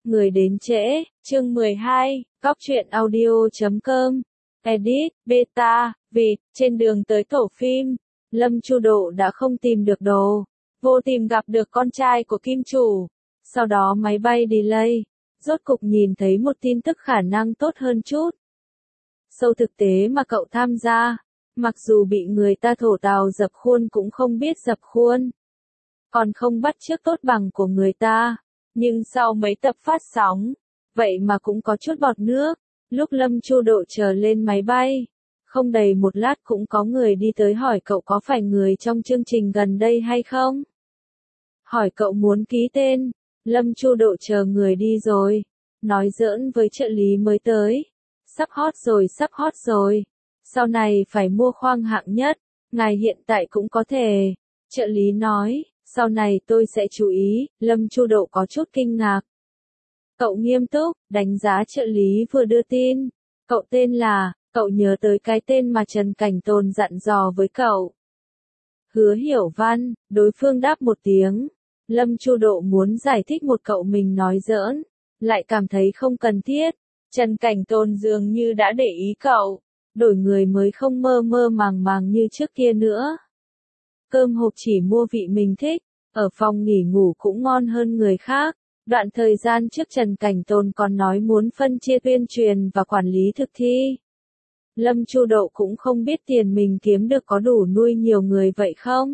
Người đến trễ, chương 12, Góc truyện audio.com, edit, beta, vịt, trên đường tới tổ phim, Lâm Chu Độ đã không tìm được đồ, vô tìm gặp được con trai của kim chủ, sau đó máy bay delay, rốt cục nhìn thấy một tin tức khả năng tốt hơn chút. Sâu thực tế mà cậu tham gia, mặc dù bị người ta thổ tào dập khuôn cũng không biết dập khuôn, còn không bắt chước tốt bằng của người ta. Nhưng sau mấy tập phát sóng, vậy mà cũng có chút bọt nước, lúc Lâm Chu Độ chờ lên máy bay, không đầy một lát cũng có người đi tới hỏi cậu có phải người trong chương trình gần đây hay không? Hỏi cậu muốn ký tên, Lâm Chu Độ chờ người đi rồi, nói giỡn với trợ lý mới tới, sắp hot rồi, sau này phải mua khoang hạng nhất, ngài hiện tại cũng có thể, trợ lý nói. Sau này tôi sẽ chú ý, Lâm Chu Độ có chút kinh ngạc. Cậu nghiêm túc, đánh giá trợ lý vừa đưa tin. Cậu tên là, cậu nhớ tới cái tên mà Trần Cảnh Tồn dặn dò với cậu. Hứa Hiểu Văn, đối phương đáp một tiếng. Lâm Chu Độ muốn giải thích một cậu mình nói giỡn, lại cảm thấy không cần thiết. Trần Cảnh Tồn dường như đã để ý cậu, đổi người mới không mơ mơ màng như trước kia nữa. Cơm hộp chỉ mua vị mình thích, ở phòng nghỉ ngủ cũng ngon hơn người khác. Đoạn thời gian trước Trần Cảnh Tồn còn nói muốn phân chia tuyên truyền và quản lý thực thi. Lâm Chu Độ cũng không biết tiền mình kiếm được có đủ nuôi nhiều người vậy không?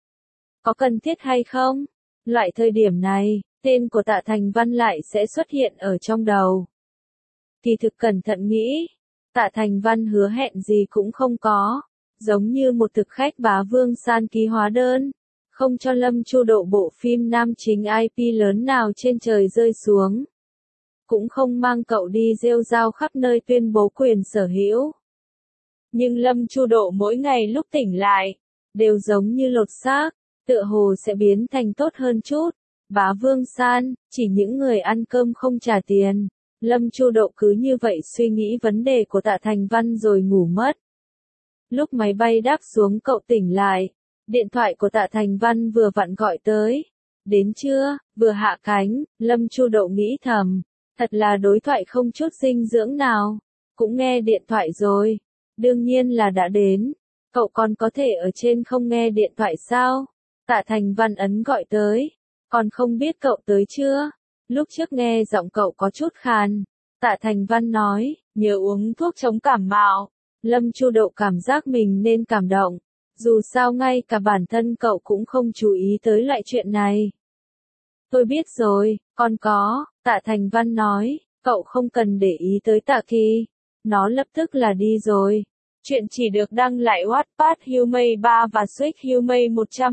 Có cần thiết hay không? Loại thời điểm này, tên của Tạ Thành Văn lại sẽ xuất hiện ở trong đầu. Kỳ thực cẩn thận nghĩ, Tạ Thành Văn hứa hẹn gì cũng không có. Giống như một thực khách bá vương san ký hóa đơn, không cho Lâm Chu Độ bộ phim nam chính IP lớn nào trên trời rơi xuống. Cũng không mang cậu đi rêu rao khắp nơi tuyên bố quyền sở hữu. Nhưng Lâm Chu Độ mỗi ngày lúc tỉnh lại, đều giống như lột xác, tựa hồ sẽ biến thành tốt hơn chút. Bá vương san, chỉ những người ăn cơm không trả tiền. Lâm Chu Độ cứ như vậy suy nghĩ vấn đề của Tạ Thành Văn rồi ngủ mất. Lúc máy bay đáp xuống cậu tỉnh lại, điện thoại của Tạ Thành Văn vừa vặn gọi tới. Đến trưa, vừa hạ cánh, Lâm Chu Độ nghĩ thầm, thật là đối thoại không chút dinh dưỡng nào. Cũng nghe điện thoại rồi, đương nhiên là đã đến. Cậu còn có thể ở trên không nghe điện thoại sao? Tạ Thành Văn ấn gọi tới, còn không biết cậu tới chưa? Lúc trước nghe giọng cậu có chút khàn. Tạ Thành Văn nói, nhớ uống thuốc chống cảm mạo. Lâm Chu Độ cảm giác mình nên cảm động, dù sao ngay cả bản thân cậu cũng không chú ý tới loại chuyện này. Tôi biết rồi, còn có, Tạ Thành Văn nói, cậu không cần để ý tới Tạ Kỳ, nó lập tức là đi rồi. Chuyện chỉ được đăng lại Wattpad Humay 3 và Switch Humay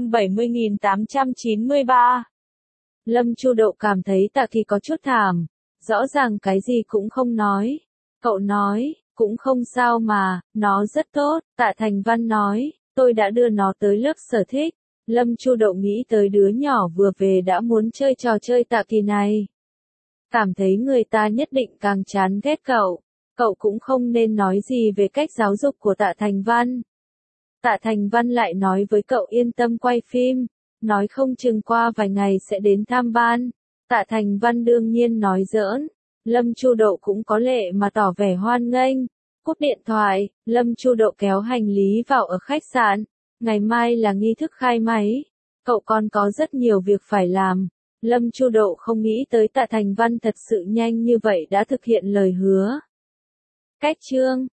170.893. Lâm Chu Độ cảm thấy Tạ Kỳ có chút thảm, rõ ràng cái gì cũng không nói. Cậu nói, cũng không sao mà, nó rất tốt, Tạ Thành Văn nói, tôi đã đưa nó tới lớp sở thích. Lâm Chu Độ nghĩ tới đứa nhỏ vừa về đã muốn chơi trò chơi Tạ Kỳ này. Cảm thấy người ta nhất định càng chán ghét cậu cũng không nên nói gì về cách giáo dục của Tạ Thành Văn. Tạ Thành Văn lại nói với cậu yên tâm quay phim, nói không chừng qua vài ngày sẽ đến tham ban. Tạ Thành Văn đương nhiên nói giỡn. Lâm Chu Độ cũng có lệ mà tỏ vẻ hoan nghênh. Cúp điện thoại, Lâm Chu Độ kéo hành lý vào ở khách sạn. Ngày mai là nghi thức khai máy. Cậu còn có rất nhiều việc phải làm. Lâm Chu Độ không nghĩ tới Tạ Thành Văn thật sự nhanh như vậy đã thực hiện lời hứa. Cách chương